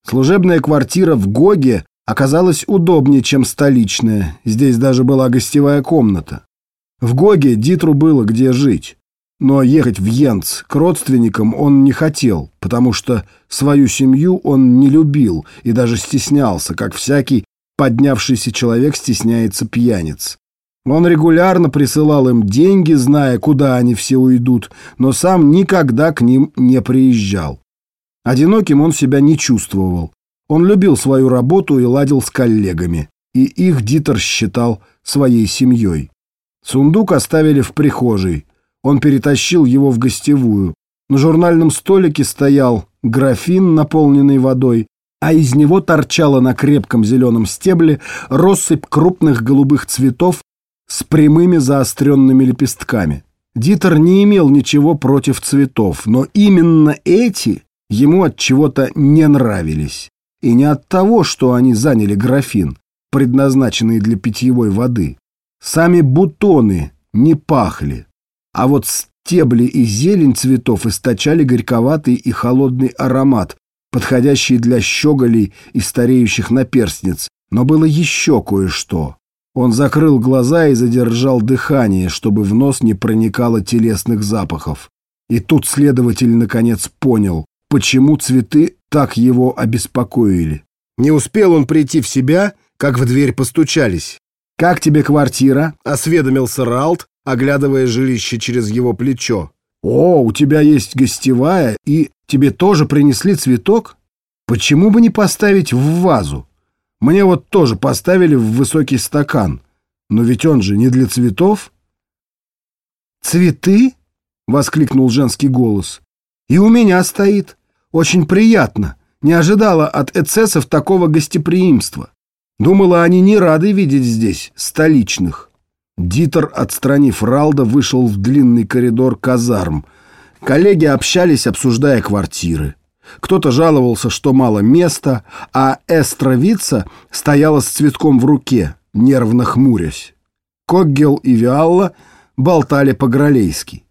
Служебная квартира в Гоге оказалась удобнее, чем столичная. Здесь даже была гостевая комната. В Гоге Дитру было где жить. Но ехать в Йенц к родственникам он не хотел, потому что свою семью он не любил и даже стеснялся, как всякий поднявшийся человек стесняется пьяниц. Он регулярно присылал им деньги, зная, куда они все уйдут, но сам никогда к ним не приезжал. Одиноким он себя не чувствовал. Он любил свою работу и ладил с коллегами, и их Дитер считал своей семьей. Сундук оставили в прихожей. Он перетащил его в гостевую. На журнальном столике стоял графин, наполненный водой, а из него торчала на крепком зеленом стебле россыпь крупных голубых цветов с прямыми заостренными лепестками. Дитер не имел ничего против цветов, но именно эти ему от чего-то не нравились. И не от того, что они заняли графин, предназначенный для питьевой воды. Сами бутоны не пахли, а вот стебли и зелень цветов источали горьковатый и холодный аромат, подходящий для щеголей и стареющих наперстниц. Но было еще кое-что. Он закрыл глаза и задержал дыхание, чтобы в нос не проникало телесных запахов. И тут следователь наконец понял, почему цветы так его обеспокоили. Не успел он прийти в себя, как в дверь постучались. «Как тебе квартира?» — осведомился Ралт, оглядывая жилище через его плечо. «О, у тебя есть гостевая, и тебе тоже принесли цветок? Почему бы не поставить в вазу? Мне вот тоже поставили в высокий стакан. Но ведь он же не для цветов». «Цветы?» — воскликнул женский голос. «И у меня стоит. Очень приятно. Не ожидала от эцессов такого гостеприимства. Думала, они не рады видеть здесь столичных». Дитер, отстранив Ралда, вышел в длинный коридор казарм. Коллеги общались, обсуждая квартиры. Кто-то жаловался, что мало места, а Эстра Вица стояла с цветком в руке, нервно хмурясь. Коггел и Виалла болтали по-гралейски.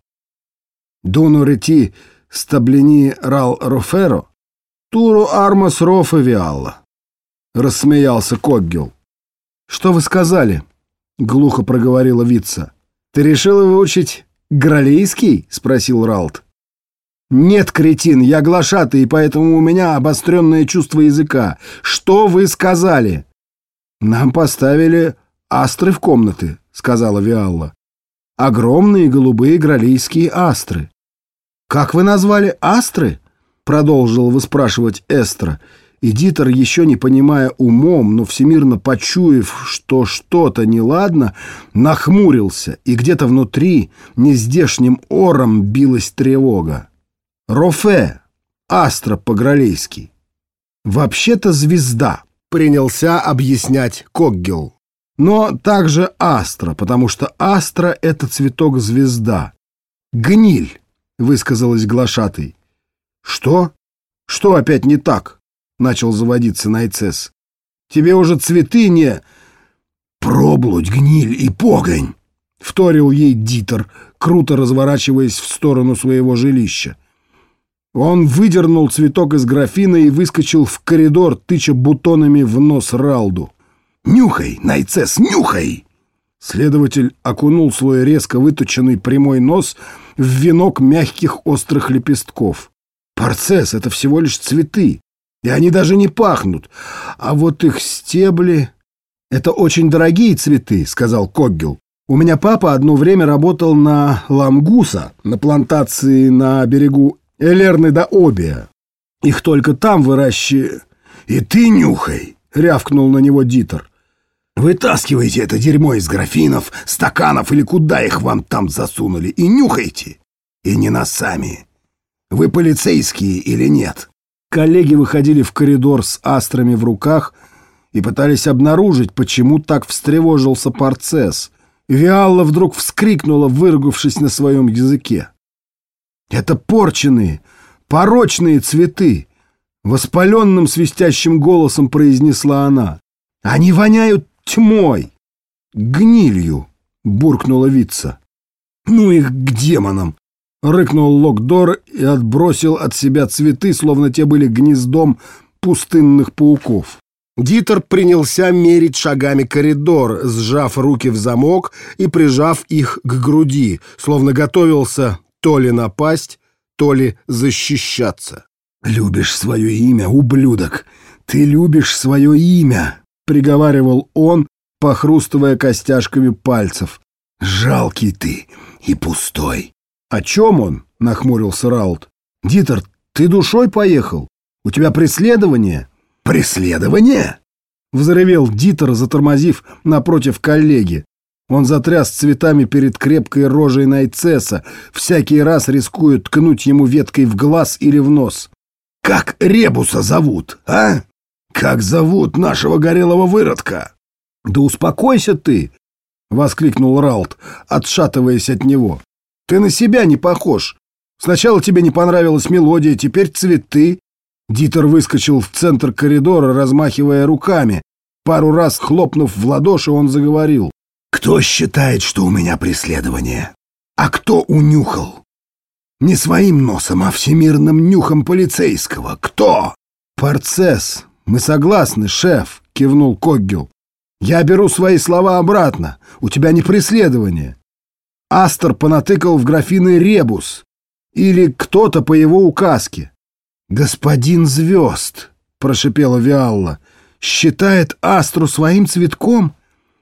«Дуну рети стаблини рал роферо, туру армас рофе Виалла», — рассмеялся Коггел. «Что вы сказали?» — глухо проговорила Вица. «Ты решила выучить гралейский?» — спросил Ралт. «Нет, кретин, я глашатый, и поэтому у меня обостренное чувство языка. Что вы сказали?» «Нам поставили астры в комнаты», — сказала Виалла. «Огромные голубые гралейские астры». «Как вы назвали астры?» — продолжила выспрашивать Эстра. И Дитер, еще не понимая умом, но всемирно почуяв, что что-то неладно, нахмурился, и где-то внутри нездешним ором билась тревога. «Рофе, астра по-гралейски. Вообще-то звезда», — принялся объяснять Коггел. «Но также астра, потому что астра — это цветок звезда». «Гниль», — высказалась глашатай. «Что? Что опять не так?» — начал заводиться Найцесс. «Тебе уже цветы не...» «Проблудь, гниль и погонь!» — вторил ей Дитер, круто разворачиваясь в сторону своего жилища. Он выдернул цветок из графина и выскочил в коридор, тыча бутонами в нос Ралду. «Нюхай, Найцесс, нюхай!» Следователь окунул свой резко выточенный прямой нос в венок мягких острых лепестков. «Парцесс, это всего лишь цветы, и они даже не пахнут. А вот их стебли...» «Это очень дорогие цветы», — сказал Коггел. «У меня папа одно время работал на Ламгуса, на плантации на берегу Элерны да Обия. Их только там выращивают...» «И ты нюхай!» — рявкнул на него Дитер. «Вытаскивайте это дерьмо из графинов, стаканов или куда их вам там засунули, и нюхайте! И не носами! Вы полицейские или нет?» Коллеги выходили в коридор с астрами в руках и пытались обнаружить, почему так встревожился Парцесс. Виалла вдруг вскрикнула, выругавшись на своем языке. «Это порченые, порочные цветы!» — воспаленным свистящим голосом произнесла она. «Они воняют тьмой!» «Гнилью!» — буркнула Вица. «Ну их к демонам!» — рыкнул Локдор и отбросил от себя цветы, словно те были гнездом пустынных пауков. Дитер принялся мерить шагами коридор, сжав руки в замок и прижав их к груди, словно готовился то ли напасть, то ли защищаться. «Любишь свое имя, ублюдок! Ты любишь свое имя!» — приговаривал он, похрустывая костяшками пальцев. «Жалкий ты и пустой!» «О чем он?» — нахмурился Раут. «Дитер, ты душой поехал? У тебя преследование?» «Преследование?» — взревел Дитер, затормозив напротив коллеги. Он затряс цветами перед крепкой рожей Найцесса, всякий раз рискуя ткнуть ему веткой в глаз или в нос. «Как Ребуса зовут, а? Как зовут нашего горелого выродка?» «Да успокойся ты!» — воскликнул Раут, отшатываясь от него. «Ты на себя не похож. Сначала тебе не понравилась мелодия, теперь цветы». Дитер выскочил в центр коридора, размахивая руками. Пару раз хлопнув в ладоши, он заговорил. «Кто считает, что у меня преследование? А кто унюхал? Не своим носом, а всемирным нюхом полицейского. Кто?» «Парцесс, мы согласны, шеф», — кивнул Коггил. «Я беру свои слова обратно. У тебя не преследование. Астер понатыкал в графины ребус. Или кто-то по его указке». «Господин Звезд», — прошипела Виалла, — «считает Астру своим цветком?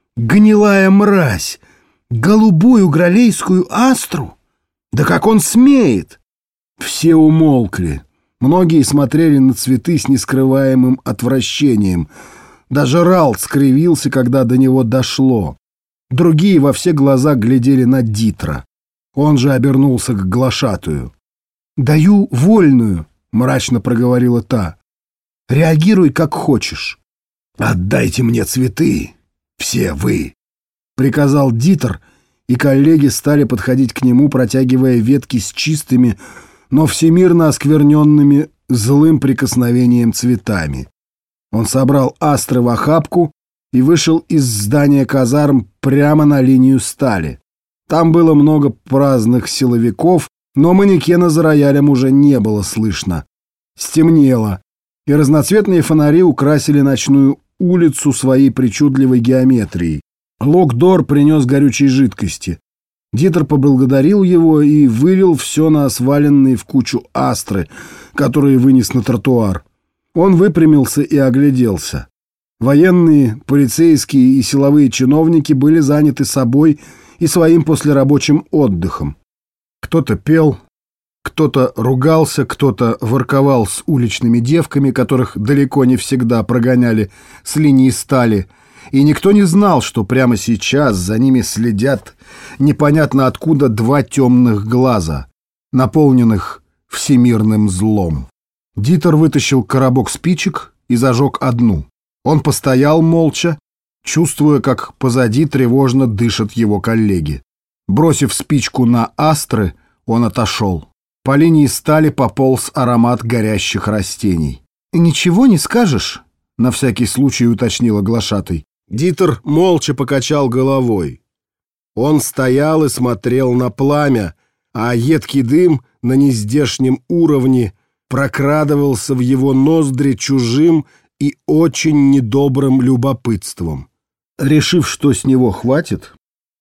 Гнилая мразь! Голубую гралейскую Астру? Да как он смеет!» Все умолкли. Многие смотрели на цветы с нескрываемым отвращением. Даже Ралт скривился, когда до него дошло. Другие во все глаза глядели на Дитра. Он же обернулся к глашатую. «Даю вольную», — мрачно проговорила та. «Реагируй, как хочешь». «Отдайте мне цветы, все вы», — приказал Дитер, и коллеги стали подходить к нему, протягивая ветки с чистыми, но всемирно оскверненными злым прикосновением цветами. Он собрал астры в охапку и вышел из здания казарм прямо на линию стали. Там было много праздных силовиков, но манекена за роялем уже не было слышно. Стемнело, и разноцветные фонари украсили ночную улицу своей причудливой геометрией. Локдор принес горючей жидкости. Дитер поблагодарил его и вылил все на сваленные в кучу астры, которые вынес на тротуар. Он выпрямился и огляделся. Военные, полицейские и силовые чиновники были заняты собой и своим послерабочим отдыхом. Кто-то пел, кто-то ругался, кто-то ворковал с уличными девками, которых далеко не всегда прогоняли с линии стали, и никто не знал, что прямо сейчас за ними следят непонятно откуда два темных глаза, наполненных всемирным злом. Дитер вытащил коробок спичек и зажег одну. Он постоял молча, чувствуя, как позади тревожно дышат его коллеги. Бросив спичку на астры, он отошел. По линии стали пополз аромат горящих растений. «Ничего не скажешь?» — на всякий случай уточнила глашатай. Дитер молча покачал головой. Он стоял и смотрел на пламя, а едкий дым на нездешнем уровне прокрадывался в его ноздри чужим и очень недобрым любопытством. Решив, что с него хватит,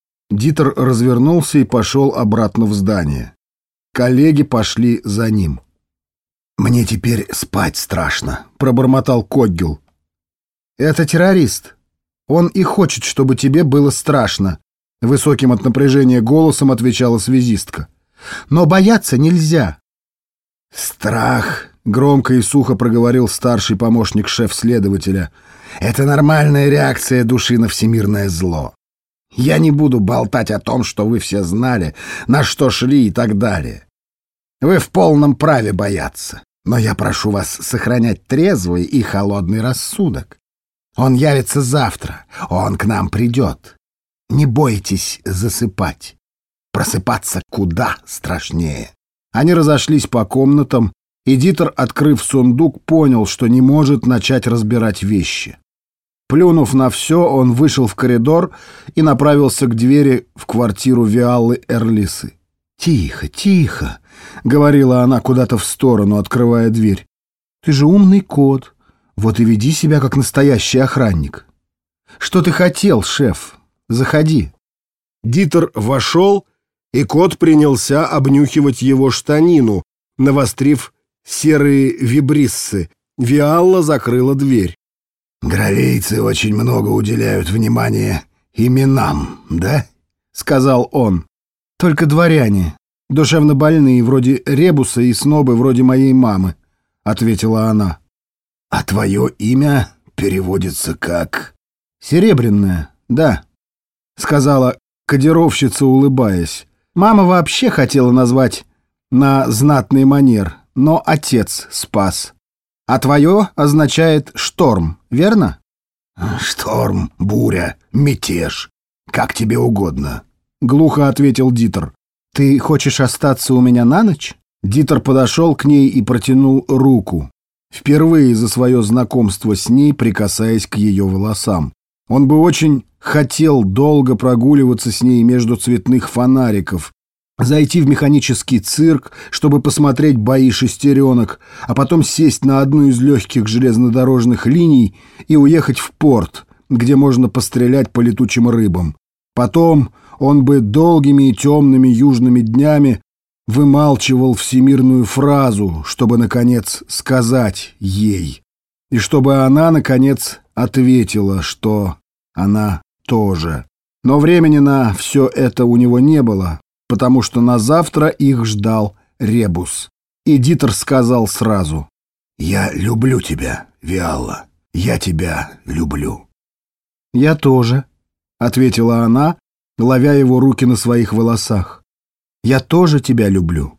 Дитер развернулся и пошел обратно в здание. Коллеги пошли за ним. «Мне теперь спать страшно», — пробормотал Коггил. «Это террорист. Он и хочет, чтобы тебе было страшно», — высоким от напряжения голосом отвечала связистка. «Но бояться нельзя». «Страх», — громко и сухо проговорил старший помощник шеф-следователя, — «это нормальная реакция души на всемирное зло. Я не буду болтать о том, что вы все знали, на что шли и так далее. Вы в полном праве бояться, но я прошу вас сохранять трезвый и холодный рассудок. Он явится завтра, он к нам придет. Не бойтесь засыпать. Просыпаться куда страшнее». Они разошлись по комнатам, и Дитер, открыв сундук, понял, что не может начать разбирать вещи. Плюнув на все, он вышел в коридор и направился к двери в квартиру Виаллы Эрлисы. «Тихо, тихо», — говорила она куда-то в сторону, открывая дверь. «Ты же умный кот. Вот и веди себя как настоящий охранник. Что ты хотел, шеф? Заходи. Дитер вошел, и кот принялся обнюхивать его штанину, навострив серые вибриссы. Виалла закрыла дверь. «Гравейцы очень много уделяют внимания именам, да?» — сказал он. «Только дворяне, душевно больные, вроде Ребуса, и снобы, вроде моей мамы», — ответила она. «А твое имя переводится как...» «Серебряное, да», — сказала кодировщица, улыбаясь. «Мама вообще хотела назвать на знатный манер, но отец спас. А твое означает «шторм», верно?» «Шторм, буря, мятеж. Как тебе угодно», — глухо ответил Дитер. «Ты хочешь остаться у меня на ночь?» Дитер подошел к ней и протянул руку, впервые за свое знакомство с ней прикасаясь к ее волосам. Он бы очень хотел долго прогуливаться с ней между цветных фонариков, зайти в механический цирк, чтобы посмотреть бои шестеренок, а потом сесть на одну из легких железнодорожных линий и уехать в порт, где можно пострелять по летучим рыбам. Потом он бы долгими и темными южными днями вымалчивал всемирную фразу, чтобы, наконец, сказать ей, и чтобы она, наконец, ответила, что она тоже. Но времени на все это у него не было, потому что на завтра их ждал Ребус. И Дитер сказал сразу: «Я люблю тебя, Виалла. Я тебя люблю». «Я тоже», — ответила она, ловя его руки на своих волосах. «Я тоже тебя люблю».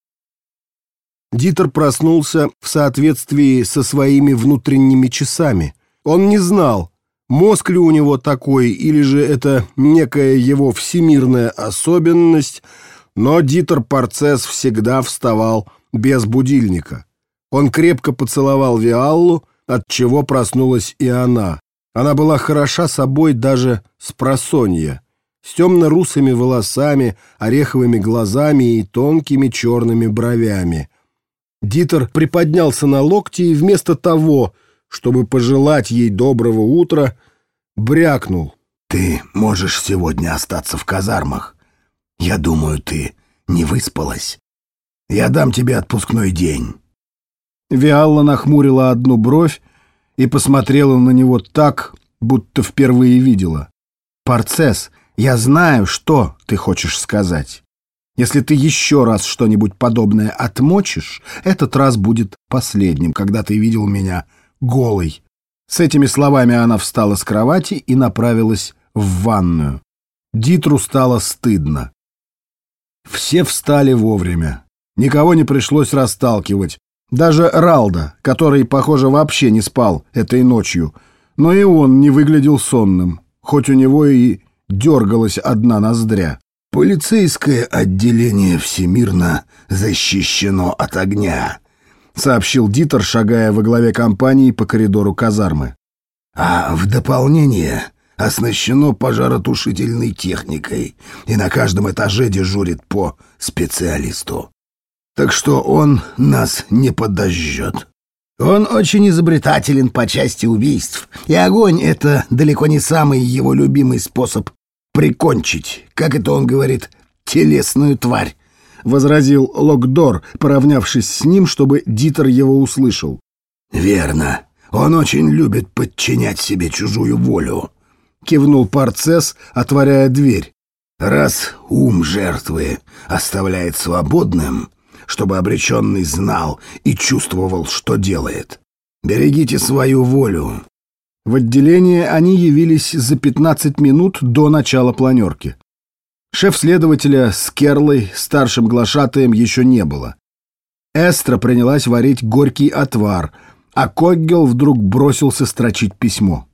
Дитер проснулся в соответствии со своими внутренними часами. Он не знал, мозг ли у него такой, или же это некая его всемирная особенность, но Дитер Парцесс всегда вставал без будильника. Он крепко поцеловал Виаллу, отчего проснулась и она. Она была хороша собой даже спросонья, с темно-русыми волосами, ореховыми глазами и тонкими черными бровями. Дитер приподнялся на локти и вместо того, чтобы пожелать ей доброго утра, брякнул: «Ты можешь сегодня остаться в казармах. Я думаю, ты не выспалась. Я дам тебе отпускной день». Виалла нахмурила одну бровь и посмотрела на него так, будто впервые видела. «Парцесс, я знаю, что ты хочешь сказать. Если ты еще раз что-нибудь подобное отмочишь, этот раз будет последним, когда ты видел меня голой». С этими словами она встала с кровати и направилась в ванную. Дитру стало стыдно. Все встали вовремя. Никого не пришлось расталкивать. Даже Ралда, который, похоже, вообще не спал этой ночью. Но и он не выглядел сонным, хоть у него и дергалась одна ноздря. «Полицейское отделение всемирно защищено от огня», — сообщил Дитер, шагая во главе компании по коридору казармы. «А в дополнение оснащено пожаротушительной техникой, и на каждом этаже дежурит по специалисту. Так что он нас не подожжет. Он очень изобретателен по части убийств, и огонь — это далеко не самый его любимый способ прикончить, как это он говорит, телесную тварь», — возразил Локдор, поравнявшись с ним, чтобы Дитер его услышал. «Верно. Он очень любит подчинять себе чужую волю», — кивнул Парцесс, отворяя дверь. «Раз ум жертвы оставляет свободным, чтобы обреченный знал и чувствовал, что делает. Берегите свою волю». В отделение они явились за 15 минут до начала планерки. Шеф-следователя с Керлой, старшим глашатаем, еще не было. Эстра принялась варить горький отвар, а Коггел вдруг бросился строчить письмо.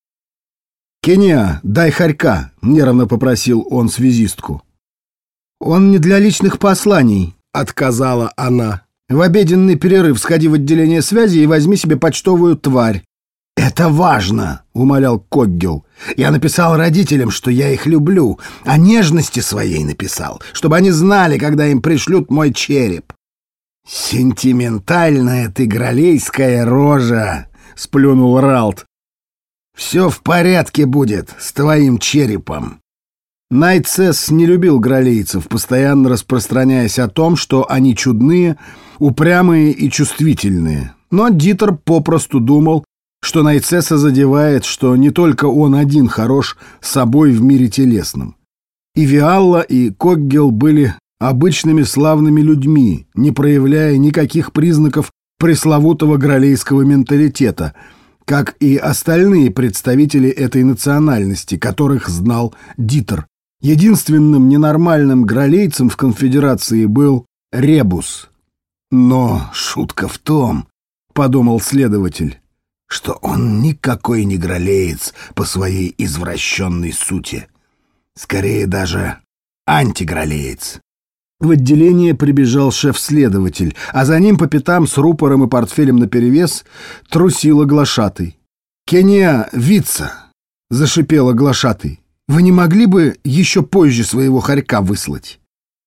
«Кения, дай хорька», — нервно попросил он связистку. «Он не для личных посланий», — отказала она. «В обеденный перерыв сходи в отделение связи и возьми себе почтовую тварь». «Это важно», — умолял Коггел. «Я написал родителям, что я их люблю, а нежности своей написал, чтобы они знали, когда им пришлют мой череп». «Сентиментальная ты гралейская рожа», — — сплюнул Ралт. «Все в порядке будет с твоим черепом». Найтсес не любил гралейцев, постоянно распространяясь о том, что они чудные, упрямые и чувствительные. Но Дитер попросту думал, что Найтсеса задевает, что не только он один хорош собой в мире телесном. И Виалла, и Коггел были обычными славными людьми, не проявляя никаких признаков пресловутого гралейского менталитета, как и остальные представители этой национальности, которых знал Дитер. Единственным ненормальным гралейцем в конфедерации был Ребус. «Но шутка в том, — подумал следователь, — что он никакой не гралеец по своей извращенной сути. Скорее даже антигралеец». В отделение прибежал шеф-следователь, а за ним по пятам с рупором и портфелем наперевес трусила глашатай. «Кения Вица!» — зашипела глашатай. «Вы не могли бы еще позже своего хорька выслать?»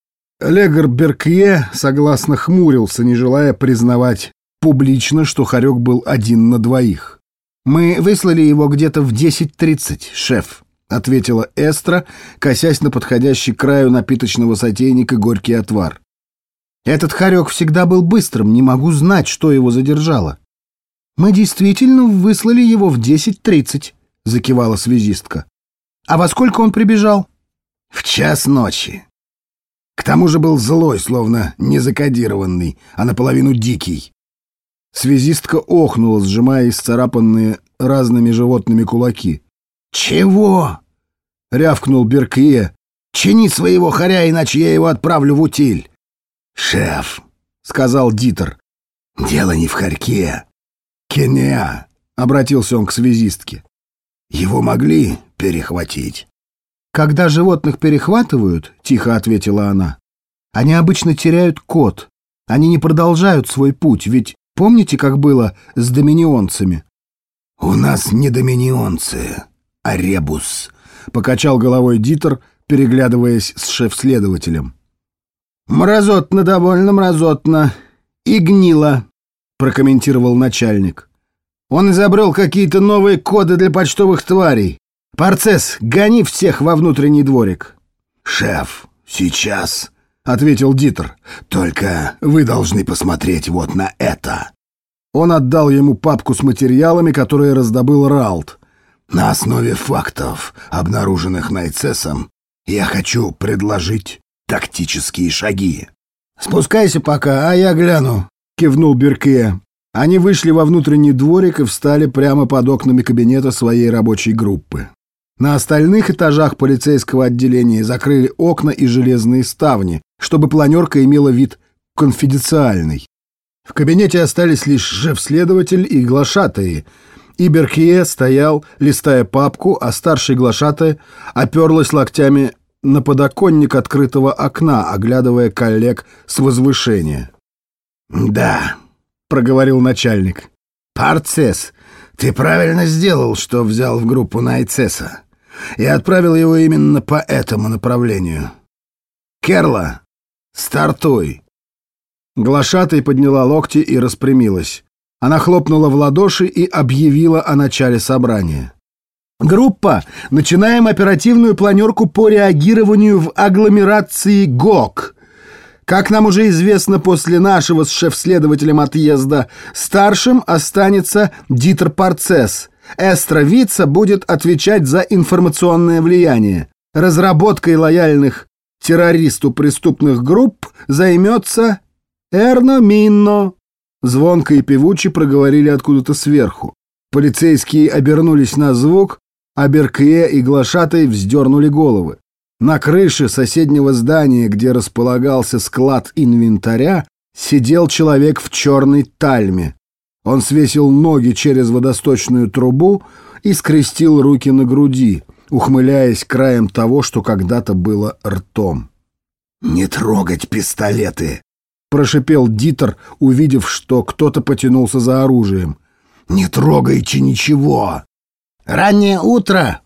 Легор Беркье согласно хмурился, не желая признавать публично, что хорек был один на двоих. «Мы выслали его где-то в 10:30, шеф», — ответила Эстра, косясь на подходящий к краю напиточного сотейника горький отвар. «Этот хорек всегда был быстрым, не могу знать, что его задержало». «Мы действительно выслали его в 10:30», — закивала связистка. «А во сколько он прибежал?» «В 1:00 ночи. К тому же был злой, словно не закодированный, а наполовину дикий». Связистка охнула, сжимая исцарапанные разными животными кулаки. «Чего?» — рявкнул Беркье. «Чини своего хоря, иначе я его отправлю в утиль». «Шеф», — сказал Дитер, — «дело не в хорьке. Кения», — обратился он к связистке. «Его могли перехватить». «Когда животных перехватывают, — тихо ответила она, — они обычно теряют код. Они не продолжают свой путь, ведь помните, как было с доминионцами?» «У нас не доминионцы, а ребус», — покачал головой Дитер, переглядываясь с шеф-следователем. «Мразотно, довольно мразотно. И гнило», — прокомментировал начальник. «Он изобрел какие-то новые коды для почтовых тварей. Парцесс, гони всех во внутренний дворик». «Шеф, сейчас», — ответил Дитер. «Только вы должны посмотреть вот на это». Он отдал ему папку с материалами, которые раздобыл Ралт. «На основе фактов, обнаруженных Найтсесом, я хочу предложить тактические шаги». «Спускайся пока, а я гляну», — кивнул Беркье. Они вышли во внутренний дворик и встали прямо под окнами кабинета своей рабочей группы. На остальных этажах полицейского отделения закрыли окна и железные ставни, чтобы планерка имела вид конфиденциальный. В кабинете остались лишь шеф-следователь и глашатаи, и Беркье стоял, листая папку, а старший глашатай оперлась локтями на подоконник открытого окна, оглядывая коллег с возвышения. «Да», — проговорил начальник. «Парцесс, ты правильно сделал, что взял в группу Найтсеса. Я отправил его именно по этому направлению. Керла, стартуй». Глашатай подняла локти и распрямилась. Она хлопнула в ладоши и объявила о начале собрания. «Группа, начинаем оперативную планерку по реагированию в агломерации ГОК. Как нам уже известно, после нашего с шеф-следователем отъезда старшим останется Дитер Парцесс. Эстра Вица будет отвечать за информационное влияние. Разработкой лояльных террористу преступных групп займется Эрно Минно». Звонко и певуче проговорили откуда-то сверху. Полицейские обернулись на звук, а Беркье и глашатай вздернули головы. На крыше соседнего здания, где располагался склад инвентаря, сидел человек в черной тальме. Он свесил ноги через водосточную трубу и скрестил руки на груди, ухмыляясь краем того, что когда-то было ртом. «Не трогать пистолеты!» — прошипел Дитер, увидев, что кто-то потянулся за оружием. «Не трогайте ничего!» «Раннее утро,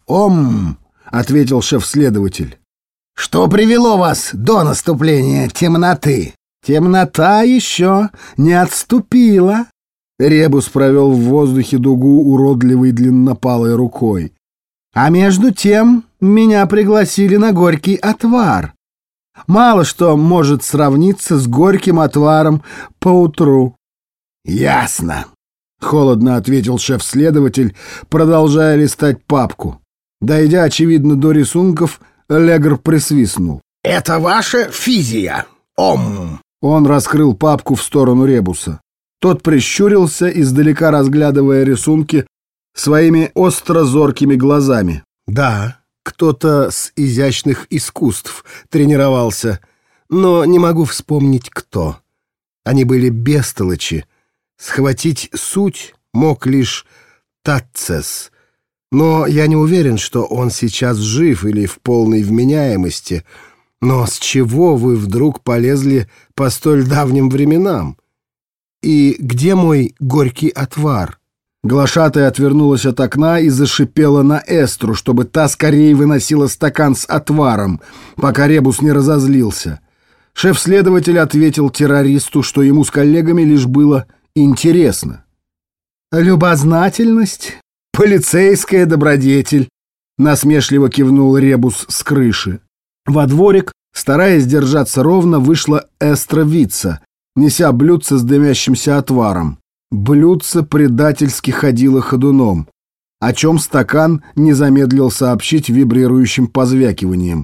— ответил шеф-следователь. «Что привело вас до наступления темноты?» «Темнота еще не отступила», — Ребус провел в воздухе дугу уродливой длиннопалой рукой. «А между тем меня пригласили на горький отвар. Мало что может сравниться с горьким отваром поутру». «Ясно», — холодно ответил шеф-следователь, продолжая листать папку. Дойдя, очевидно, до рисунков, Легр присвистнул. «Это ваша физия, Ом». Он раскрыл папку в сторону Ребуса. Тот прищурился, издалека разглядывая рисунки своими остро-зоркими глазами. Да, кто-то с изящных искусств тренировался, но не могу вспомнить, кто. Они были бестолочи. Схватить суть мог лишь Таццес. Но я не уверен, что он сейчас жив или в полной вменяемости. Но с чего вы вдруг полезли по столь давним временам? И где мой горький отвар?» Глашатая отвернулась от окна и зашипела на Эстру, чтобы та скорее выносила стакан с отваром, пока Ребус не разозлился. Шеф-следователь ответил террористу, что ему с коллегами лишь было интересно. «Любознательность, полицейская добродетель», — насмешливо кивнул Ребус с крыши. Во дворик, стараясь держаться ровно, вышла Эстра Вица, неся блюдце с дымящимся отваром. Блюдце предательски ходило ходуном, о чем стакан не замедлил сообщить вибрирующим позвякиванием.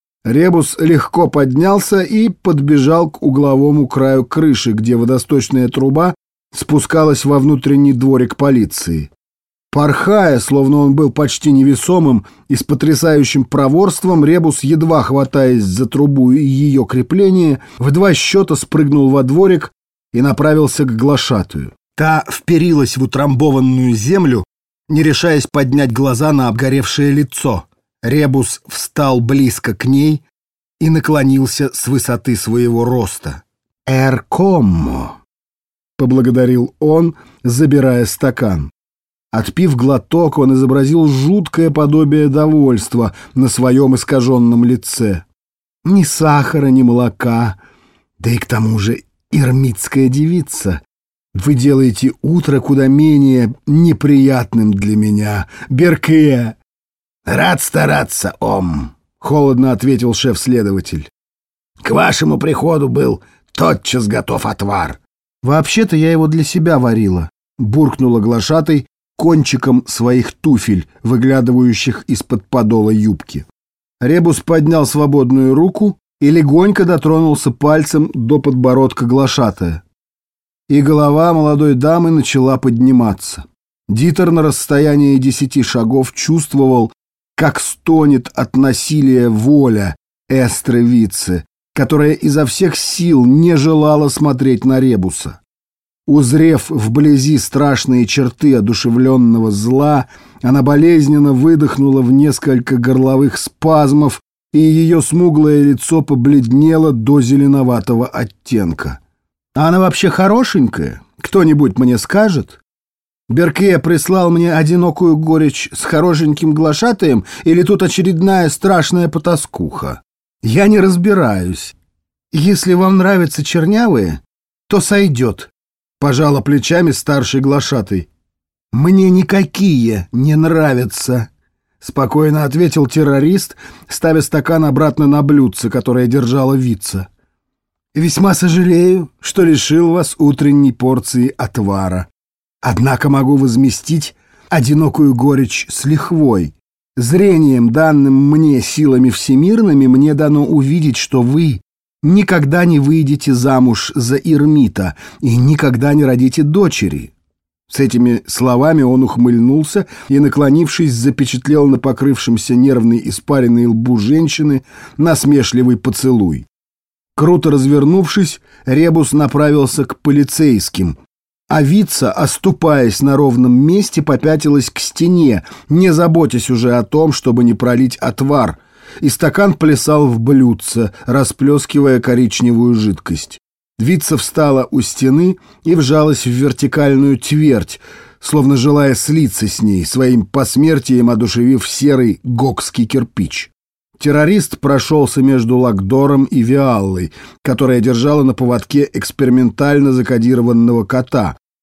Ребус легко поднялся и подбежал к угловому краю крыши, где водосточная труба спускалась во внутренний дворик полиции. Порхая, словно он был почти невесомым, и с потрясающим проворством, Ребус, едва хватаясь за трубу и ее крепление, в 2 счета спрыгнул во дворик и направился к глашатую. Та вперилась в утрамбованную землю, не решаясь поднять глаза на обгоревшее лицо. Ребус встал близко к ней и наклонился с высоты своего роста. «Эркоммо», — поблагодарил он, забирая стакан. Отпив глоток, он изобразил жуткое подобие довольства на своем искаженном лице. Ни сахара, ни молока, да и к тому же ирмитская девица. Вы делаете утро куда менее неприятным для меня, Беркея. «Рад стараться, Ом», — холодно ответил шеф-следователь. «К вашему приходу был тотчас готов отвар». «Вообще-то я его для себя варила», — буркнула глашатай кончиком своих туфель, выглядывающих из-под подола юбки. Ребус поднял свободную руку и легонько дотронулся пальцем до подбородка глашатая. И голова молодой дамы начала подниматься. Дитер на расстоянии 10 шагов чувствовал, как стонет от насилия воля Эстры Вице, которая изо всех сил не желала смотреть на Ребуса. Узрев вблизи страшные черты одушевленного зла, она болезненно выдохнула в несколько горловых спазмов, и ее смуглое лицо побледнело до зеленоватого оттенка. «А она вообще хорошенькая? Кто-нибудь мне скажет? Беркея прислал мне одинокую горечь с хорошеньким глашатаем, или тут очередная страшная потаскуха? Я не разбираюсь. Если вам нравятся чернявые, то сойдет», — пожала плечами старший глашатай. «Мне никакие не нравятся», — спокойно ответил террорист, ставя стакан обратно на блюдце, которое держала Вица. «Весьма сожалею, что лишил вас утренней порции отвара. Однако могу возместить одинокую горечь с лихвой. Зрением, данным мне силами всемирными, мне дано увидеть, что вы никогда не выйдете замуж за Ирмита и никогда не родите дочери». С этими словами он ухмыльнулся и, наклонившись, запечатлел на покрывшемся нервной испариной лбу женщины насмешливый поцелуй. Круто развернувшись, Ребус направился к полицейским, а Вица, оступаясь на ровном месте, попятилась к стене, не заботясь уже о том, чтобы не пролить отвар, и стакан плясал в блюдце, расплескивая коричневую жидкость. Вица встала у стены и вжалась в вертикальную твердь, словно желая слиться с ней, своим посмертием одушевив серый гокский кирпич. Террорист прошелся между Лакдором и Виаллой, которая держала на поводке экспериментально закодированного кота,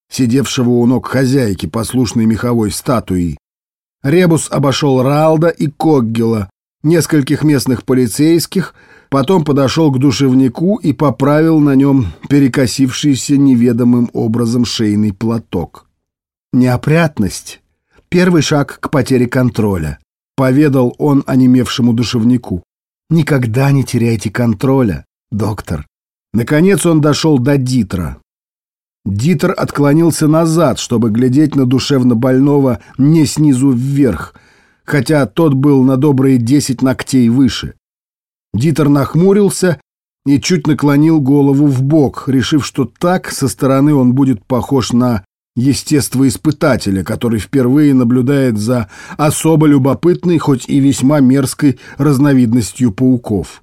сидевшего у ног хозяйки, послушной меховой статуей. Ребус обошел Ралда и Коггела, нескольких местных полицейских, потом подошел к душевнику и поправил на нем перекосившийся неведомым образом шейный платок. «Неопрятность — первый шаг к потере контроля», — поведал он онемевшему душевнику. «Никогда не теряйте контроля, доктор». Наконец он дошел до Дитера. Дитер отклонился назад, чтобы глядеть на душевнобольного не снизу вверх, хотя тот был на добрые 10 ногтей выше. Дитер нахмурился и чуть наклонил голову вбок, решив, что так со стороны он будет похож на естествоиспытателя, который впервые наблюдает за особо любопытной, хоть и весьма мерзкой разновидностью пауков.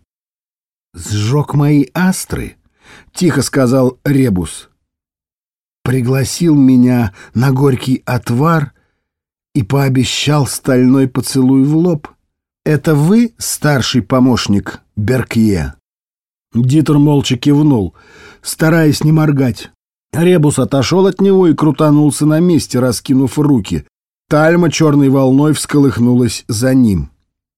«Сжег мои астры», — тихо сказал Ребус. «Пригласил меня на горький отвар и пообещал стальной поцелуй в лоб. Это вы, старший помощник Беркье?» Дитер молча кивнул, стараясь не моргать. Ребус отошел от него и крутанулся на месте, раскинув руки. Тальма черной волной всколыхнулась за ним.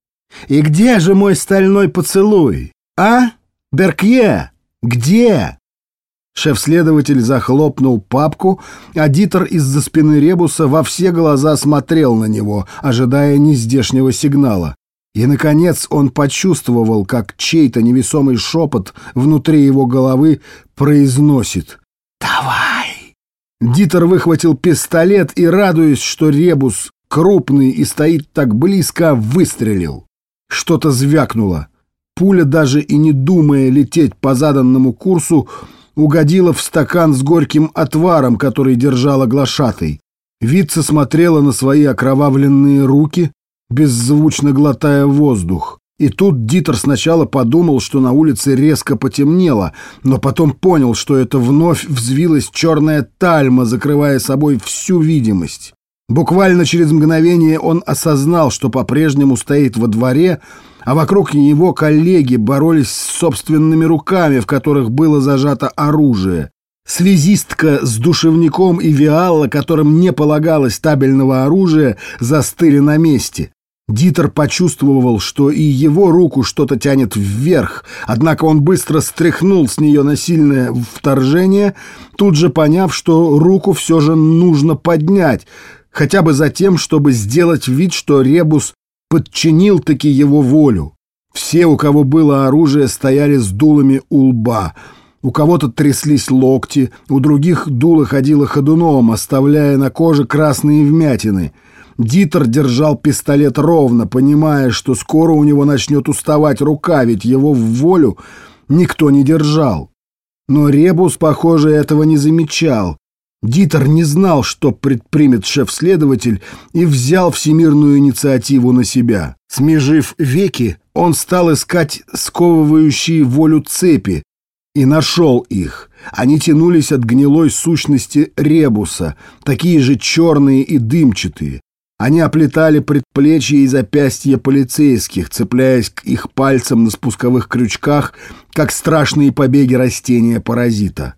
«И где же мой стальной поцелуй? А? Беркье? Где?» Шеф-следователь захлопнул папку, а Дитер из-за спины Ребуса во все глаза смотрел на него, ожидая нездешнего сигнала. И, наконец, он почувствовал, как чей-то невесомый шепот внутри его головы произносит: «Давай!» Дитер выхватил пистолет и, радуясь, что Ребус крупный и стоит так близко, выстрелил. Что-то звякнуло. Пуля, даже и не думая лететь по заданному курсу, угодила в стакан с горьким отваром, который держала глашатай. Вица смотрела на свои окровавленные руки, беззвучно глотая воздух. И тут Дитер сначала подумал, что на улице резко потемнело, но потом понял, что это вновь взвилась черная тальма, закрывая собой всю видимость. Буквально через мгновение он осознал, что по-прежнему стоит во дворе, а вокруг него коллеги боролись с собственными руками, в которых было зажато оружие. Связистка с душевником и Виалла, которым не полагалось табельного оружия, застыли на месте. Дитер почувствовал, что и его руку что-то тянет вверх, однако он быстро стряхнул с нее насильное вторжение, тут же поняв, что руку все же нужно поднять, хотя бы за тем, чтобы сделать вид, что Ребус подчинил-таки его волю. Все, у кого было оружие, стояли с дулами у лба. У кого-то тряслись локти, у других дуло ходило ходуном, оставляя на коже красные вмятины. Дитер держал пистолет ровно, понимая, что скоро у него начнет уставать рука, ведь его в волю никто не держал. Но Ребус, похоже, этого не замечал. Дитер не знал, что предпримет шеф-следователь, и взял всемирную инициативу на себя. Смежив веки, он стал искать сковывающие волю цепи и нашел их. Они тянулись от гнилой сущности Ребуса, такие же черные и дымчатые. Они оплетали предплечья и запястья полицейских, цепляясь к их пальцам на спусковых крючках, как страшные побеги растения-паразита.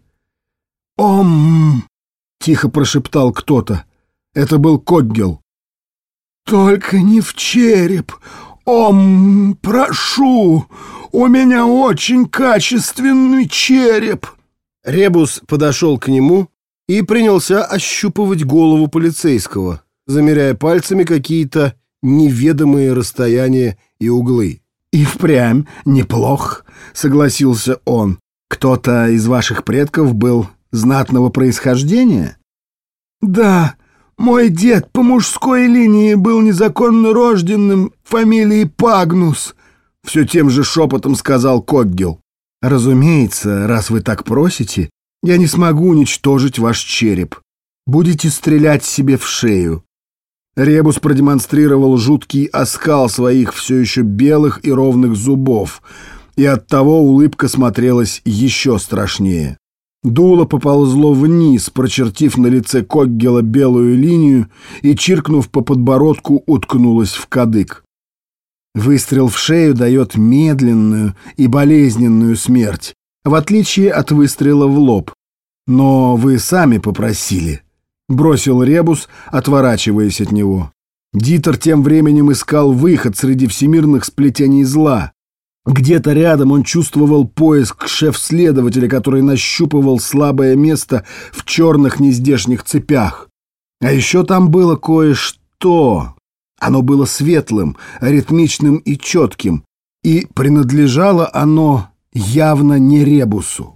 «Ом!» — тихо прошептал кто-то. Это был Коггел. «Только не в череп! Ом, прошу! У меня очень качественный череп!» Ребус подошел к нему и принялся ощупывать голову полицейского, замеряя пальцами какие-то неведомые расстояния и углы. «И впрямь неплох», — согласился он. «Кто-то из ваших предков был знатного происхождения?» «Да, мой дед по мужской линии был незаконно рожденным фамилией Пагнус», — все тем же шепотом сказал Коггел. «Разумеется, раз вы так просите, я не смогу уничтожить ваш череп. Будете стрелять себе в шею». Ребус продемонстрировал жуткий оскал своих все еще белых и ровных зубов, и оттого улыбка смотрелась еще страшнее. Дуло поползло вниз, прочертив на лице Коггела белую линию и, чиркнув по подбородку, уткнулось в кадык. Выстрел в шею дает медленную и болезненную смерть, в отличие от выстрела в лоб. «Но вы сами попросили», — бросил Ребус, отворачиваясь от него. Дитер тем временем искал выход среди всемирных сплетений зла. Где-то рядом он чувствовал поиск шеф-следователя, который нащупывал слабое место в черных нездешних цепях. А еще там было кое-что. Оно было светлым, ритмичным и четким, и принадлежало оно явно не Ребусу.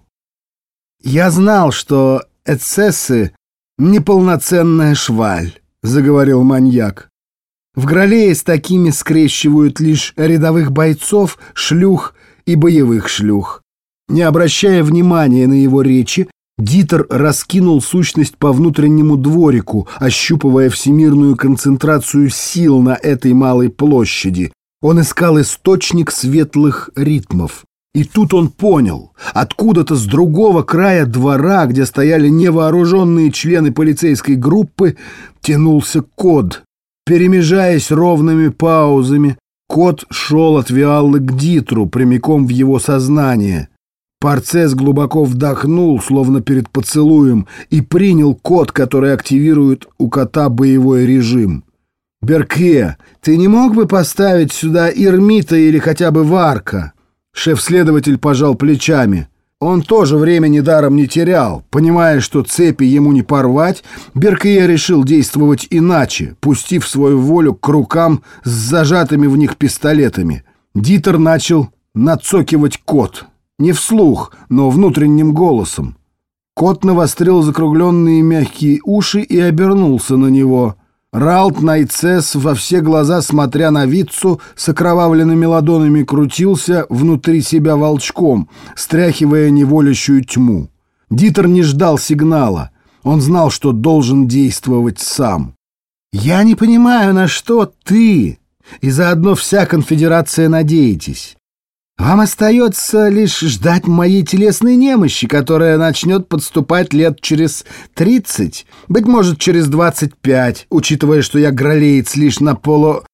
«Я знал, что эцессы — неполноценная шваль», — заговорил маньяк. «В Гралее с такими скрещивают лишь рядовых бойцов, шлюх и боевых шлюх». Не обращая внимания на его речи, Дитер раскинул сущность по внутреннему дворику, ощупывая всемирную концентрацию сил на этой малой площади. Он искал источник светлых ритмов. И тут он понял, откуда-то с другого края двора, где стояли невооруженные члены полицейской группы, тянулся код. Перемежаясь ровными паузами, код шел от Виаллы к Дитру, прямиком в его сознание. Парцес глубоко вдохнул, словно перед поцелуем, и принял код, который активирует у кота боевой режим. «Берке, ты не мог бы поставить сюда Ирмита или хотя бы Варка?» Шеф-следователь пожал плечами. Он тоже времени даром не терял. Понимая, что цепи ему не порвать, Берке решил действовать иначе, пустив свою волю к рукам с зажатыми в них пистолетами. Дитер начал нацокивать код. Не вслух, но внутренним голосом. Кот навострил закругленные мягкие уши и обернулся на него. Ралт Найцес, во все глаза смотря на Витцу, с окровавленными ладонями крутился внутри себя волчком, стряхивая неволящую тьму. Дитер не ждал сигнала. Он знал, что должен действовать сам. «Я не понимаю, на что ты и заодно вся конфедерация надеетесь. Вам остается лишь ждать моей телесной немощи, которая начнет подступать лет через 30, быть может, через 25, учитывая, что я гралеец лишь на поло...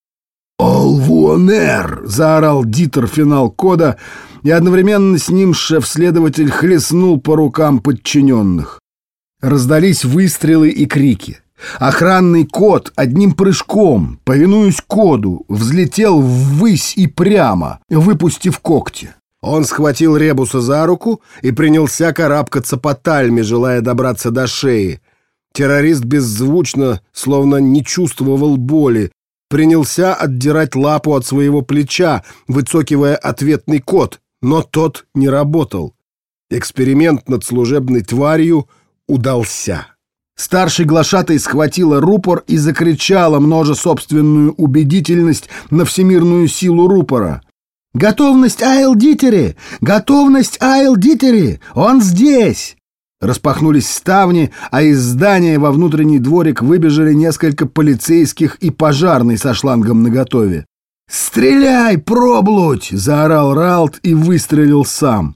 «Олвуонер!» — заорал Дитер финал кода, и одновременно с ним шеф-следователь хлестнул по рукам подчиненных. Раздались выстрелы и крики. Охранный кот одним прыжком, повинуясь коду, взлетел ввысь и прямо, выпустив когти. Он схватил Ребуса за руку и принялся карабкаться по тальме, желая добраться до шеи. Террорист беззвучно, словно не чувствовал боли, принялся отдирать лапу от своего плеча, выцокивая ответный код, но тот не работал. Эксперимент над служебной тварью удался. Старший глашатай схватила рупор и закричала, множа собственную убедительность на всемирную силу рупора. «Готовность Айл-Дитери! Готовность Айл-Дитери! Он здесь!» Распахнулись ставни, а из здания во внутренний дворик выбежали несколько полицейских и пожарный со шлангом наготове. «Стреляй, проблудь!» — заорал Ралт и выстрелил сам.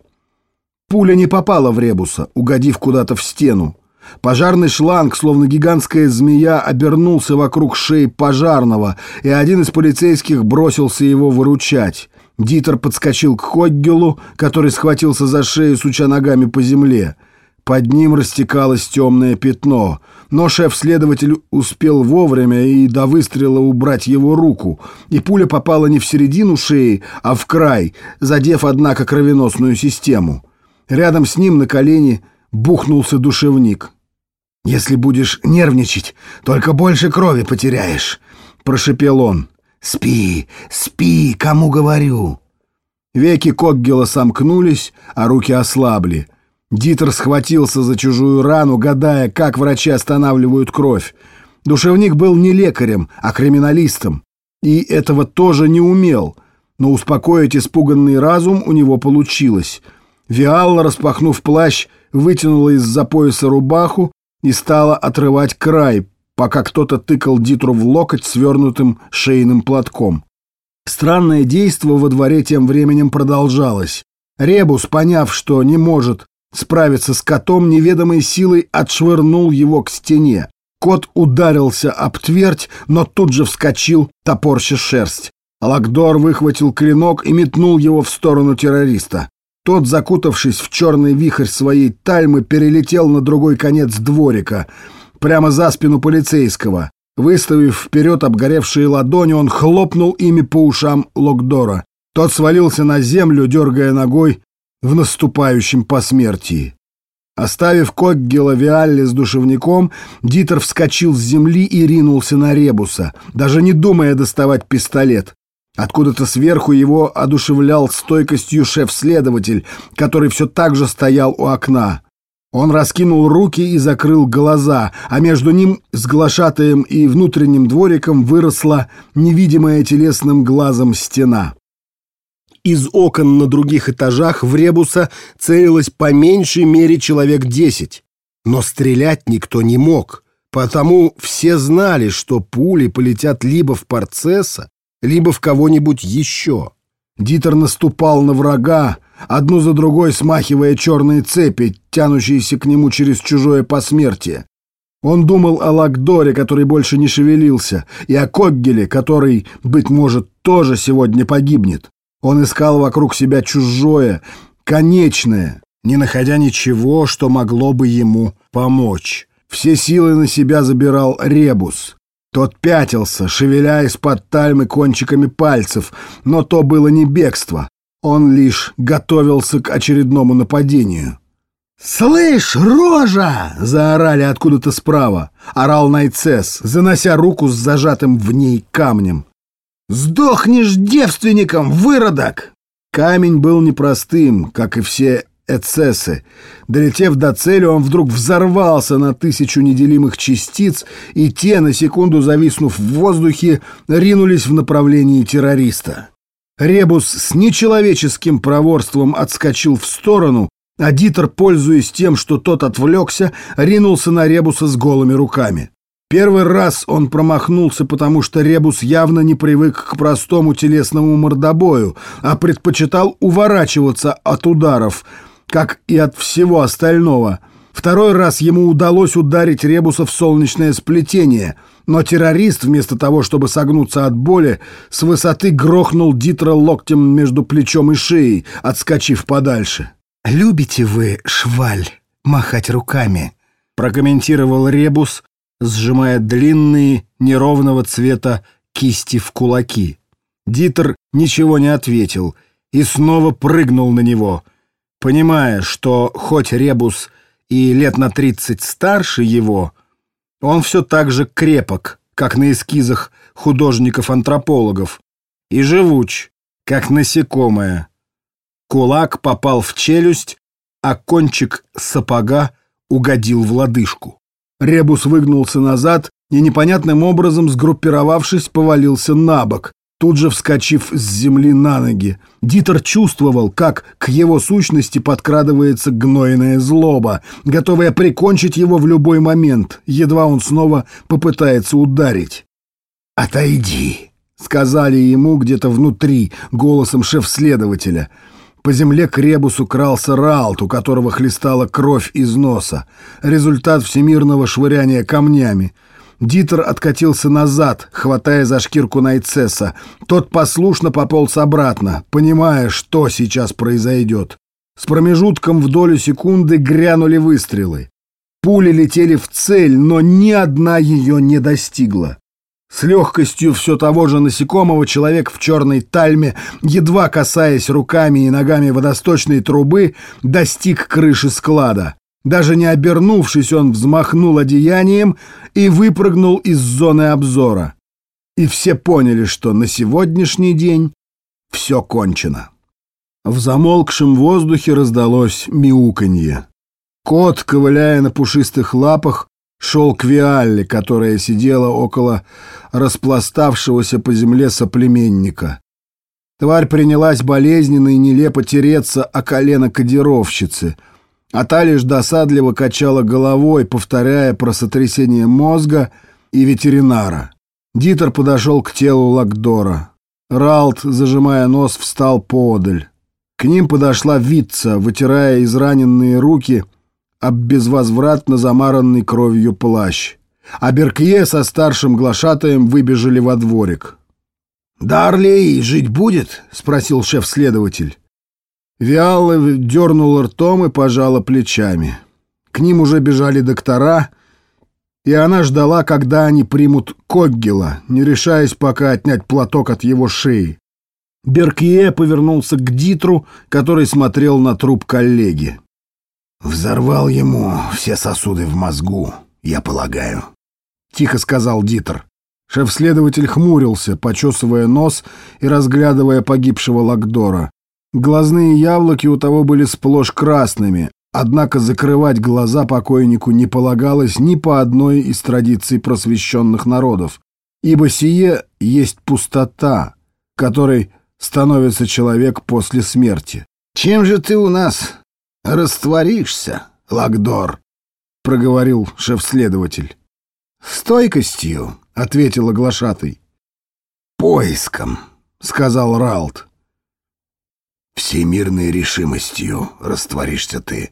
Пуля не попала в Ребуса, угодив куда-то в стену. Пожарный шланг, словно гигантская змея, обернулся вокруг шеи пожарного, и один из полицейских бросился его выручать. Дитер подскочил к Хоггелу, который схватился за шею, суча ногами по земле. Под ним растекалось темное пятно, но шеф-следователь успел вовремя и до выстрела убрать его руку, и пуля попала не в середину шеи, а в край, задев, однако, кровеносную систему. Рядом с ним на колени бухнулся душевник. «Если будешь нервничать, только больше крови потеряешь», — прошепел он. «Спи, спи, кому говорю». Веки Коггела сомкнулись, а руки ослабли. Дитер схватился за чужую рану, гадая, как врачи останавливают кровь. Душевник был не лекарем, а криминалистом, и этого тоже не умел, но успокоить испуганный разум у него получилось. Виалла, распахнув плащ, вытянула из-за пояса рубаху и стала отрывать край, пока кто-то тыкал Дитру в локоть свернутым шейным платком. Странное действо во дворе тем временем продолжалось. Ребус, поняв, что не может справиться с котом, неведомой силой отшвырнул его к стене. Кот ударился об твердь, но тут же вскочил, топорща шерсть. Лакдор выхватил клинок и метнул его в сторону террориста. Тот, закутавшись в черный вихрь своей тальмы, перелетел на другой конец дворика, прямо за спину полицейского. Выставив вперед обгоревшие ладони, он хлопнул ими по ушам Локдора. Тот свалился на землю, дергая ногой в наступающем посмертии. Оставив Коггела Виалли с душевником, Дитер вскочил с земли и ринулся на Ребуса, даже не думая доставать пистолет. Откуда-то сверху его одушевлял стойкостью шеф-следователь, который все так же стоял у окна. Он раскинул руки и закрыл глаза, а между ним с глашатаем и внутренним двориком выросла невидимая телесным глазом стена. Из окон на других этажах в Ребуса целилось по меньшей мере человек 10. Но стрелять никто не мог, потому все знали, что пули полетят либо в Парцеса, либо в кого-нибудь еще. Дитер наступал на врага, одну за другой смахивая черные цепи, тянущиеся к нему через чужое посмертие. Он думал о Локдоре, который больше не шевелился, и о Коггеле, который, быть может, тоже сегодня погибнет. Он искал вокруг себя чужое, конечное, не находя ничего, что могло бы ему помочь. Все силы на себя забирал Ребус. Тот пятился, шевеля из-под тальмы кончиками пальцев, но то было не бегство. Он лишь готовился к очередному нападению. «Слышь, рожа!» — заорали откуда-то справа. Орал Найцесс, занося руку с зажатым в ней камнем. «Сдохнешь девственником, выродок!» Камень был непростым, как и все эцессы. Долетев до цели, он вдруг взорвался на 1000 неделимых частиц, и те, на секунду зависнув в воздухе, ринулись в направлении террориста. Ребус с нечеловеческим проворством отскочил в сторону, а Дитер, пользуясь тем, что тот отвлекся, ринулся на Ребуса с голыми руками. Первый раз он промахнулся, потому что Ребус явно не привык к простому телесному мордобою, а предпочитал уворачиваться от ударов, как и от всего остального. Второй раз ему удалось ударить Ребуса в солнечное сплетение, но террорист, вместо того, чтобы согнуться от боли, с высоты грохнул Дитера локтем между плечом и шеей, отскочив подальше. «Любите вы, шваль, махать руками?» — прокомментировал Ребус, сжимая длинные, неровного цвета кисти в кулаки. Дитер ничего не ответил и снова прыгнул на него, понимая, что хоть Ребус и лет на 30 старше его, он все так же крепок, как на эскизах художников-антропологов, и живуч, как насекомое. Кулак попал в челюсть, а кончик сапога угодил в лодыжку. Ребус выгнулся назад и, непонятным образом сгруппировавшись, повалился на бок, тут же вскочив с земли на ноги. Дитер чувствовал, как к его сущности подкрадывается гнойная злоба, готовая прикончить его в любой момент, едва он снова попытается ударить. «Отойди», — сказали ему где-то внутри голосом шеф-следователя. По земле к Ребусу крался Раалт, у которого хлестала кровь из носа. Результат всемирного швыряния камнями. Дитер откатился назад, хватая за шкирку Найцесса. Тот послушно пополз обратно, понимая, что сейчас произойдет. С промежутком в долю секунды грянули выстрелы. Пули летели в цель, но ни одна ее не достигла. С легкостью все того же насекомого человек в черной тальме, едва касаясь руками и ногами водосточной трубы, достиг крыши склада. Даже не обернувшись, он взмахнул одеянием и выпрыгнул из зоны обзора. И все поняли, что на сегодняшний день все кончено. В замолкшем воздухе раздалось мяуканье. Кот, ковыляя на пушистых лапах, шел к Виалле, которая сидела около распластавшегося по земле соплеменника. Тварь принялась болезненно и нелепо тереться о колено кодировщицы, а та лишь досадливо качала головой, повторяя про сотрясение мозга и ветеринара. Дитер подошел к телу Локдора. Раалт, зажимая нос, встал поодаль. К ним подошла Витца, вытирая израненные руки об безвозвратно замаранный кровью плащ. А Беркье со старшим глашатаем выбежали во дворик. «Дарлей жить будет?» — спросил шеф-следователь. Виалла дернула ртом и пожала плечами. К ним уже бежали доктора, и она ждала, когда они примут Коггела, не решаясь пока отнять платок от его шеи. Беркье повернулся к Дитру, который смотрел на труп коллеги. «Взорвал ему все сосуды в мозгу, я полагаю», — тихо сказал Дитер. Шеф-следователь хмурился, почесывая нос и разглядывая погибшего Лакдора. Глазные яблоки у того были сплошь красными, однако закрывать глаза покойнику не полагалось ни по одной из традиций просвещенных народов, ибо сие есть пустота, которой становится человек после смерти. «Чем же ты у нас растворишься, Лакдор?» — проговорил шеф-следователь. «Стойкостью», — ответил глашатай. «Поиском», — сказал Ралт. «Всемирной решимостью растворишься ты,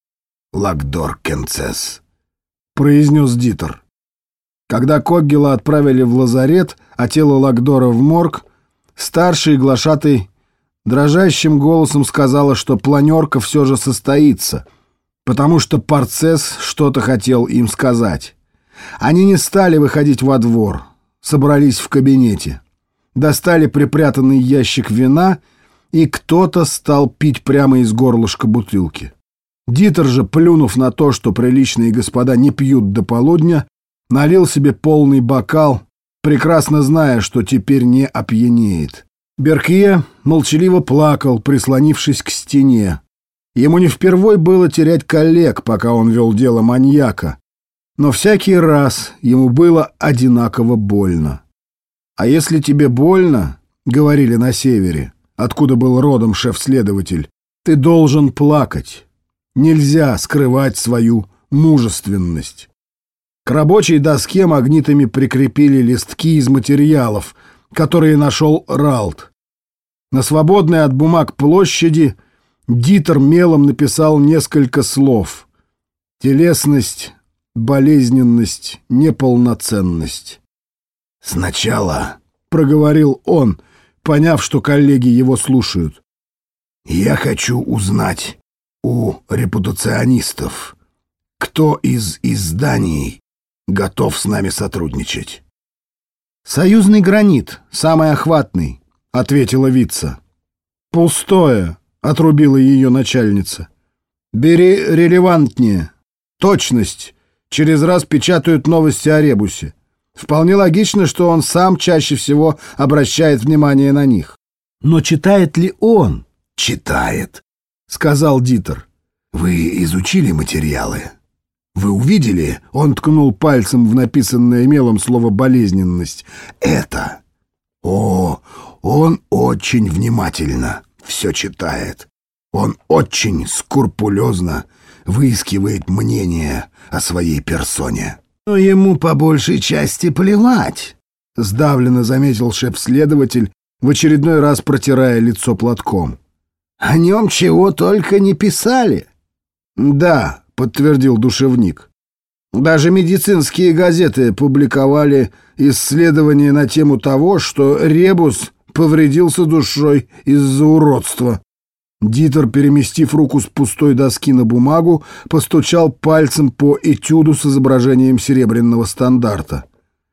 Лакдор Кенцес», — произнес Дитер. Когда Коггела отправили в лазарет, а тело Лакдора в морг, старший глашатай дрожащим голосом сказала, что планерка все же состоится, потому что Парцес что-то хотел им сказать. Они не стали выходить во двор, собрались в кабинете, достали припрятанный ящик вина, и кто-то стал пить прямо из горлышка бутылки. Дитер же, плюнув на то, что приличные господа не пьют до полудня, налил себе полный бокал, прекрасно зная, что теперь не опьянеет. Беркье молчаливо плакал, прислонившись к стене. Ему не впервой было терять коллег, пока он вел дело маньяка, но всякий раз ему было одинаково больно. «А если тебе больно, — говорили на севере, откуда был родом шеф-следователь, — ты должен плакать. Нельзя скрывать свою мужественность». К рабочей доске магнитами прикрепили листки из материалов, которые нашел Ралт. На свободной от бумаг площади Дитер мелом написал несколько слов: телесность, болезненность, неполноценность. «Сначала, — проговорил он, поняв, что коллеги его слушают, — я хочу узнать у репутационистов, кто из изданий готов с нами сотрудничать». «Союзный гранит, самый охватный», — ответила Вица. «Пустое», — отрубила ее начальница. «Бери релевантнее. Точность. Через раз печатают новости о Ребусе. Вполне логично, что он сам чаще всего обращает внимание на них. Но читает ли он?» «Читает», — сказал Дитер. «Вы изучили материалы? Вы увидели?» — он ткнул пальцем в написанное мелом слово «болезненность». «Это? О, он очень внимательно все читает. Он очень скрупулезно выискивает мнение о своей персоне». «Но ему по большей части плевать», — сдавленно заметил шеф-следователь, в очередной раз протирая лицо платком. «О нем чего только не писали». «Да», — подтвердил душевник. «Даже медицинские газеты публиковали исследования на тему того, что Ребус повредился душой из-за уродства». Дитер, переместив руку с пустой доски на бумагу, постучал пальцем по этюду с изображением серебряного стандарта.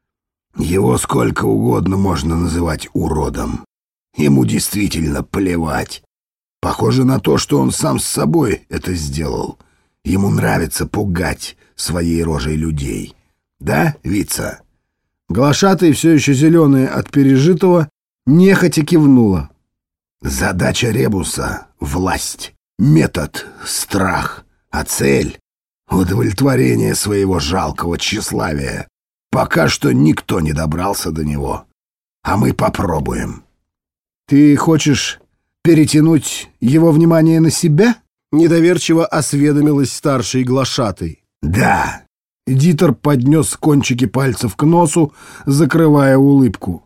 «Его сколько угодно можно называть уродом. Ему действительно плевать. Похоже на то, что он сам с собой это сделал. Ему нравится пугать своей рожей людей. Да, Вица?» Глашатай, все еще зеленая от пережитого, нехотя кивнула. «Задача Ребуса — власть, метод — страх, а цель — удовлетворение своего жалкого тщеславия. Пока что никто не добрался до него, а мы попробуем». «Ты хочешь перетянуть его внимание на себя?» — недоверчиво осведомилась старший глашатай. «Да». Дитер поднес кончики пальцев к носу, закрывая улыбку.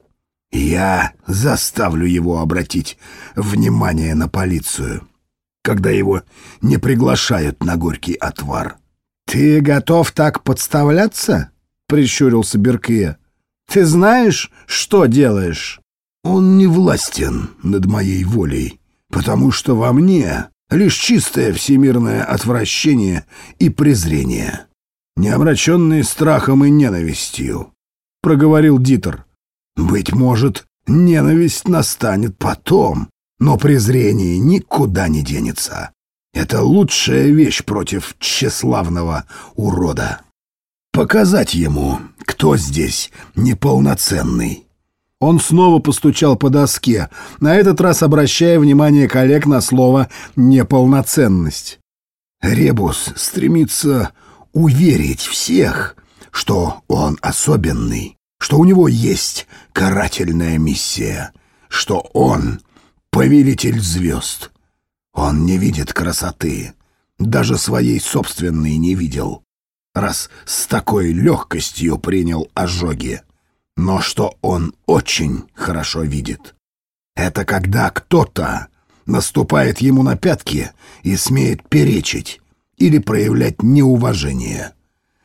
«Я заставлю его обратить внимание на полицию, когда его не приглашают на горький отвар». «Ты готов так подставляться?» — прищурился Беркье. «Ты знаешь, что делаешь?» «Он не властен над моей волей», — потому что во мне лишь чистое всемирное отвращение и презрение, не омраченные страхом и ненавистью», — проговорил Дитер. «Быть может, ненависть настанет потом, но презрение никуда не денется. Это лучшая вещь против тщеславного урода. Показать ему, кто здесь неполноценный». Он снова постучал по доске, на этот раз обращая внимание коллег на слово «неполноценность». «Ребус стремится уверить всех, что он особенный, что у него есть карательная миссия, что он повелитель звезд. Он не видит красоты, даже своей собственной не видел, раз с такой легкостью принял ожоги. Но что он очень хорошо видит, это когда кто-то наступает ему на пятки и смеет перечить или проявлять неуважение».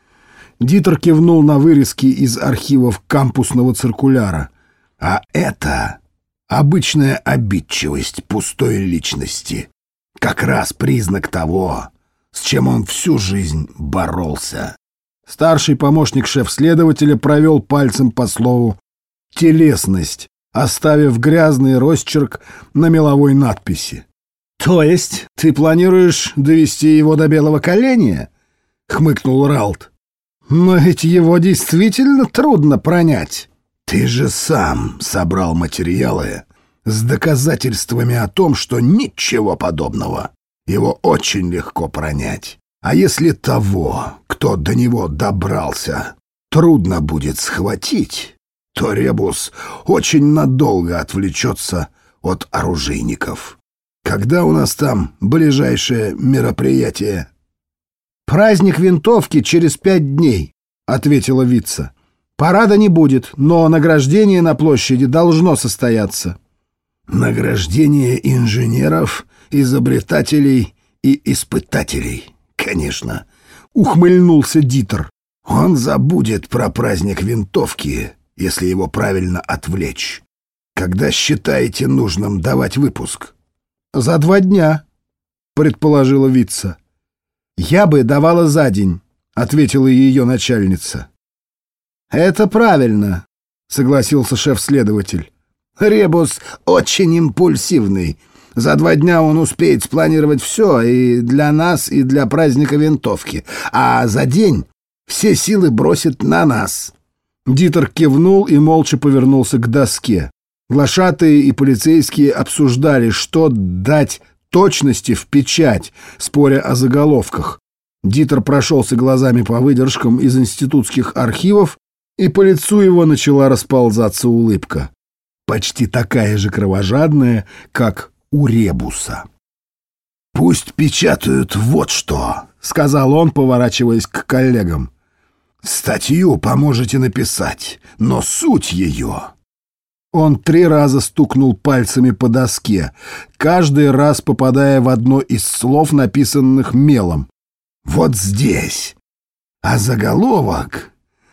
Дитер кивнул на вырезки из архивов кампусного циркуляра. «А это обычная обидчивость пустой личности, как раз признак того, с чем он всю жизнь боролся». Старший помощник шеф-следователя провел пальцем по слову «телесность», оставив грязный росчерк на меловой надписи. «То есть ты планируешь довести его до белого коленя?» — хмыкнул Ралт. «Но ведь его действительно трудно пронять». «Ты же сам собрал материалы с доказательствами о том, что ничего подобного. Его очень легко пронять. А если того, кто до него добрался, трудно будет схватить, то Ребус очень надолго отвлечется от оружейников. Когда у нас там ближайшее мероприятие?» «Праздник винтовки через 5 дней», — ответила Витца. «Парада не будет, но награждение на площади должно состояться». «Награждение инженеров, изобретателей и испытателей, конечно», — ухмыльнулся Дитер. «Он забудет про праздник винтовки, если его правильно отвлечь. Когда считаете нужным давать выпуск?» «За 2 дня», — предположила Витца. «Я бы давала за день», — ответила ее начальница. «Это правильно», — согласился шеф-следователь. «Ребус очень импульсивный. За 2 дня он успеет спланировать все и для нас, и для праздника винтовки. А за день все силы бросит на нас». Дитер кивнул и молча повернулся к доске. Глашатые и полицейские обсуждали, что дать точности в печать, споря о заголовках. Дитер прошелся глазами по выдержкам из институтских архивов, и по лицу его начала расползаться улыбка. Почти такая же кровожадная, как у Ребуса. «Пусть печатают вот что», — сказал он, поворачиваясь к коллегам. «Статью поможете написать, но суть ее...» Он 3 раза стукнул пальцами по доске, каждый раз попадая в одно из слов, написанных мелом. «Вот здесь. А заголовок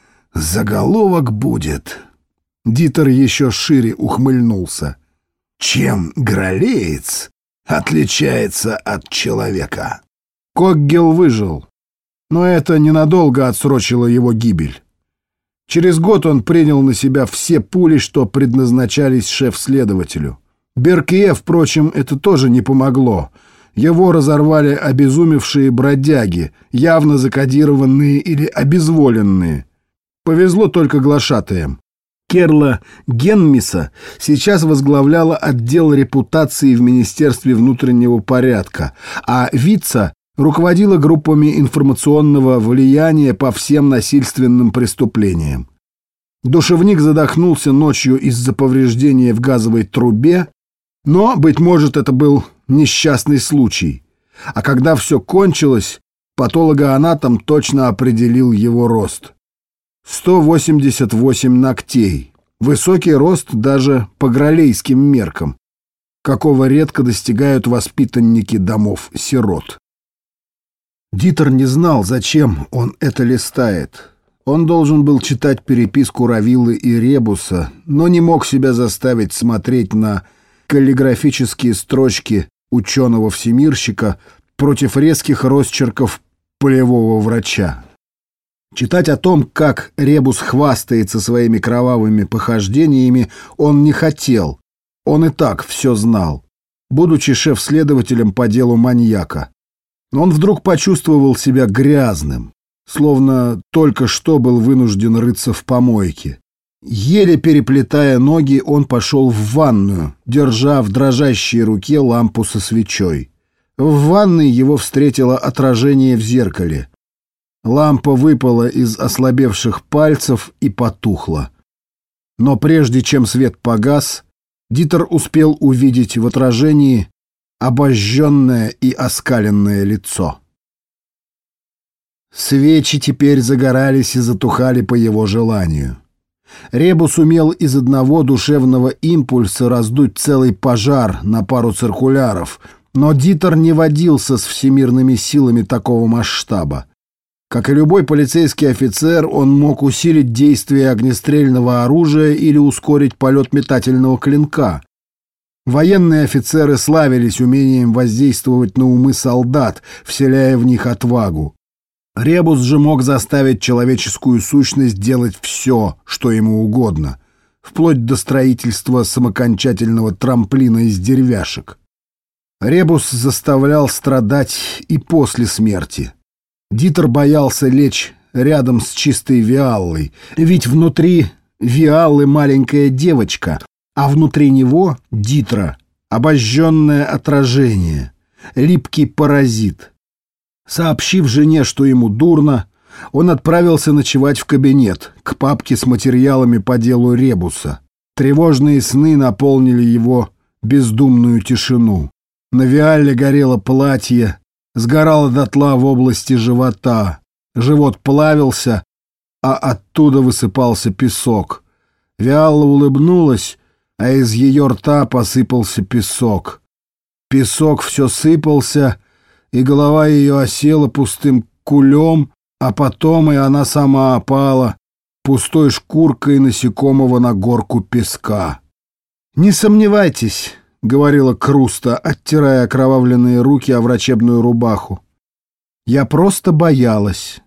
будет...» Дитер еще шире ухмыльнулся. «Чем гралеец отличается от человека?» Коггел выжил, но это ненадолго отсрочило его гибель. Через год он принял на себя все пули, что предназначались шеф-следователю. Беркье, впрочем, это тоже не помогло. Его разорвали обезумевшие бродяги, явно закодированные или обезволенные. Повезло только глашатаям. Керла Генмиса сейчас возглавляла отдел репутации в Министерстве внутреннего порядка, а Витца руководила группами информационного влияния по всем насильственным преступлениям. Душевник задохнулся ночью из-за повреждения в газовой трубе, но, быть может, это был несчастный случай. А когда все кончилось, патологоанатом точно определил его рост. 188 ногтей. Высокий рост даже по гралейским меркам, какого редко достигают воспитанники домов-сирот. Дитер не знал, зачем он это листает. Он должен был читать переписку Равиллы и Ребуса, но не мог себя заставить смотреть на каллиграфические строчки ученого-всемирщика против резких росчерков полевого врача. Читать о том, как Ребус хвастается своими кровавыми похождениями, он не хотел. Он и так все знал, будучи шеф-следователем по делу маньяка. Но он вдруг почувствовал себя грязным, словно только что был вынужден рыться в помойке. Еле переплетая ноги, он пошел в ванную, держа в дрожащей руке лампу со свечой. В ванной его встретило отражение в зеркале. Лампа выпала из ослабевших пальцев и потухла. Но прежде чем свет погас, Дитер успел увидеть в отражении обожженное и оскаленное лицо. Свечи теперь загорались и затухали по его желанию. Ребус умел из одного душевного импульса раздуть целый пожар на пару циркуляров, но Дитер не водился с всемирными силами такого масштаба. Как и любой полицейский офицер, он мог усилить действие огнестрельного оружия или ускорить полет метательного клинка. Военные офицеры славились умением воздействовать на умы солдат, вселяя в них отвагу. Ребус же мог заставить человеческую сущность делать все, что ему угодно, вплоть до строительства самокончательного трамплина из деревяшек. Ребус заставлял страдать и после смерти. Дитер боялся лечь рядом с чистой Виаллой, ведь внутри Виаллы маленькая девочка, а внутри него, Дитера, обожженное отражение, липкий паразит. Сообщив жене, что ему дурно, он отправился ночевать в кабинет, к папке с материалами по делу Ребуса. Тревожные сны наполнили его бездумную тишину. На Виалле горело платье, сгорало дотла в области живота. Живот плавился, а оттуда высыпался песок. Виалла улыбнулась, а из ее рта посыпался песок. Песок все сыпался, и голова ее осела пустым кулем, а потом и она сама опала, пустой шкуркой насекомого на горку песка. «Не сомневайтесь», — говорила Круста, оттирая окровавленные руки о врачебную рубаху. «Я просто боялась.